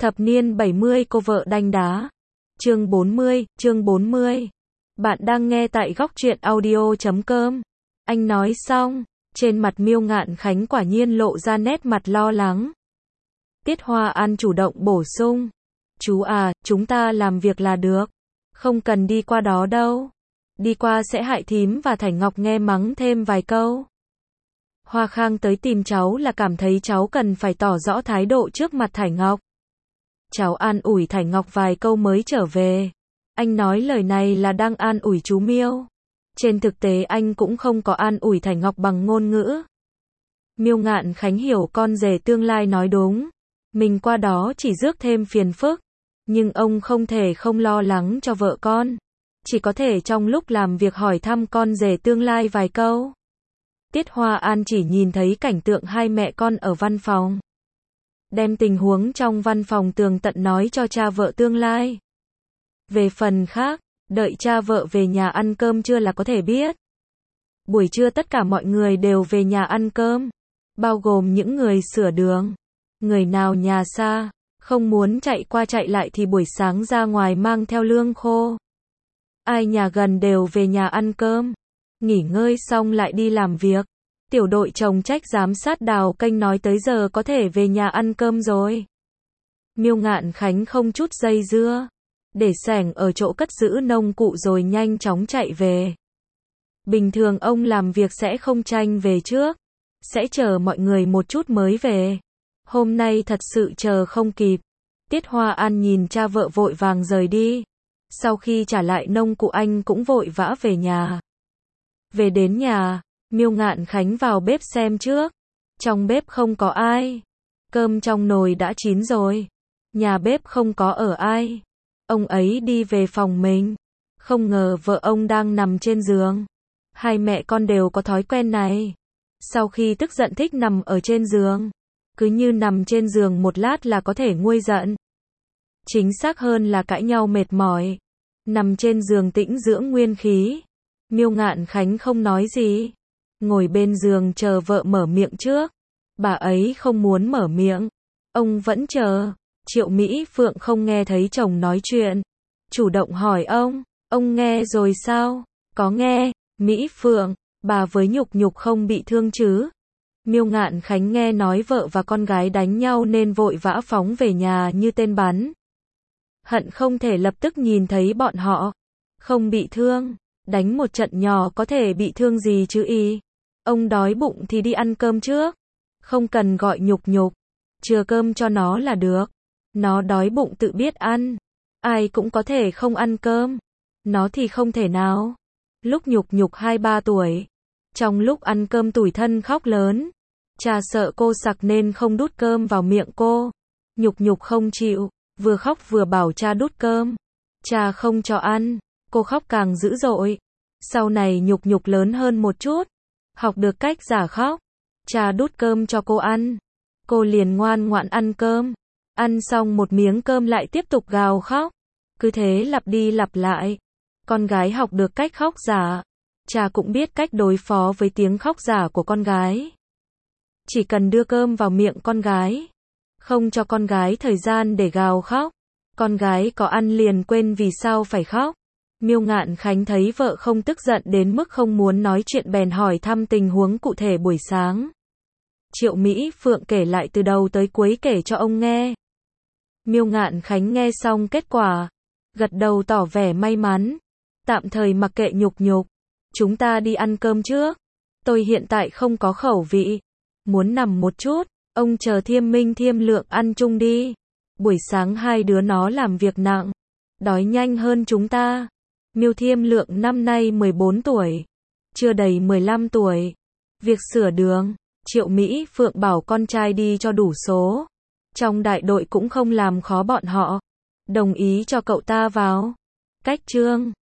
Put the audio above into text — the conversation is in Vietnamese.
Thập niên 70 cô vợ đanh đá. Chương 40. Bạn đang nghe tại góc truyện audio.com. Anh nói xong, trên mặt Miêu Ngạn Khánh quả nhiên lộ ra nét mặt lo lắng. Tiết Hoa An chủ động bổ sung. Chú à, chúng ta làm việc là được. Không cần đi qua đó đâu. Đi qua sẽ hại thím và Thải Ngọc nghe mắng thêm vài câu. Hoa Khang tới tìm cháu là cảm thấy cháu cần phải tỏ rõ thái độ trước mặt Thải Ngọc. Cháu an ủi Thải Ngọc vài câu mới trở về. Anh nói lời này là đang an ủi chú Miêu. Trên thực tế anh cũng không có an ủi Thải Ngọc bằng ngôn ngữ. Miêu Ngạn Khánh hiểu con rể tương lai nói đúng. Mình qua đó chỉ rước thêm phiền phức. Nhưng ông không thể không lo lắng cho vợ con. Chỉ có thể trong lúc làm việc hỏi thăm con rể tương lai vài câu. Tiết Hoa An chỉ nhìn thấy cảnh tượng hai mẹ con ở văn phòng. Đem tình huống trong văn phòng tường tận nói cho cha vợ tương lai. Về phần khác, đợi cha vợ về nhà ăn cơm trưa là có thể biết. Buổi trưa tất cả mọi người đều về nhà ăn cơm, bao gồm những người sửa đường. Người nào nhà xa, không muốn chạy qua chạy lại thì buổi sáng ra ngoài mang theo lương khô. Ai nhà gần đều về nhà ăn cơm, nghỉ ngơi xong lại đi làm việc. Tiểu đội trồng trách giám sát đào kênh nói tới giờ có thể về nhà ăn cơm rồi. Miêu Ngạn Khánh không chút dây dưa, để xẻng ở chỗ cất giữ nông cụ rồi nhanh chóng chạy về. Bình thường ông làm việc sẽ không tranh về trước, sẽ chờ mọi người một chút mới về. Hôm nay thật sự chờ không kịp. Tiết Hoa An nhìn cha vợ vội vàng rời đi. Sau khi trả lại nông cụ anh cũng vội vã về nhà. Về đến nhà, Miêu Ngạn Khánh vào bếp xem trước. Trong bếp không có ai. Cơm trong nồi đã chín rồi. Nhà bếp không có ở ai. Ông ấy đi về phòng mình. Không ngờ vợ ông đang nằm trên giường. Hai mẹ con đều có thói quen này. Sau khi tức giận thích nằm ở trên giường. Cứ như nằm trên giường một lát là có thể nguôi giận. Chính xác hơn là cãi nhau mệt mỏi. Nằm trên giường tĩnh dưỡng nguyên khí. Miêu Ngạn Khánh không nói gì. Ngồi bên giường chờ vợ mở miệng trước. Bà ấy không muốn mở miệng. Ông vẫn chờ. Triệu Mỹ Phượng không nghe thấy chồng nói chuyện. Chủ động hỏi ông nghe rồi sao? Có nghe, Mỹ Phượng, bà với Nhục Nhục không bị thương chứ? Miêu Ngạn Khánh nghe nói vợ và con gái đánh nhau nên vội vã phóng về nhà như tên bắn. Hận không thể lập tức nhìn thấy bọn họ. Không bị thương, đánh một trận nhỏ có thể bị thương gì chứ y. Ông đói bụng thì đi ăn cơm trước. Không cần gọi Nhục Nhục. Chừa cơm cho nó là được. Nó đói bụng tự biết ăn. Ai cũng có thể không ăn cơm. Nó thì không thể nào. Lúc Nhục Nhục 2-3 tuổi. Trong lúc ăn cơm tủi thân khóc lớn. Cha sợ cô sặc nên không đút cơm vào miệng cô. Nhục Nhục không chịu. Vừa khóc vừa bảo cha đút cơm. Cha không cho ăn. Cô khóc càng dữ dội. Sau này Nhục Nhục lớn hơn một chút. Học được cách giả khóc. Cha đút cơm cho cô ăn. Cô liền ngoan ngoãn ăn cơm. Ăn xong một miếng cơm lại tiếp tục gào khóc. Cứ thế lặp đi lặp lại. Con gái học được cách khóc giả. Cha cũng biết cách đối phó với tiếng khóc giả của con gái. Chỉ cần đưa cơm vào miệng con gái. Không cho con gái thời gian để gào khóc. Con gái có ăn liền quên vì sao phải khóc. Miêu Ngạn Khánh thấy vợ không tức giận đến mức không muốn nói chuyện bèn hỏi thăm tình huống cụ thể buổi sáng. Triệu Mỹ Phượng kể lại từ đầu tới cuối kể cho ông nghe. Miêu Ngạn Khánh nghe xong kết quả. Gật đầu tỏ vẻ may mắn. Tạm thời mặc kệ Nhục Nhục. Chúng ta đi ăn cơm trước. Tôi hiện tại không có khẩu vị. Muốn nằm một chút. Ông chờ Thiêm Minh Thiêm Lượng ăn chung đi. Buổi sáng hai đứa nó làm việc nặng. Đói nhanh hơn chúng ta. Miêu Thiêm Lượng năm nay 14 tuổi. Chưa đầy 15 tuổi. Việc sửa đường. Triệu Mỹ Phượng bảo con trai đi cho đủ số. Trong đại đội cũng không làm khó bọn họ. Đồng ý cho cậu ta vào. Cách chương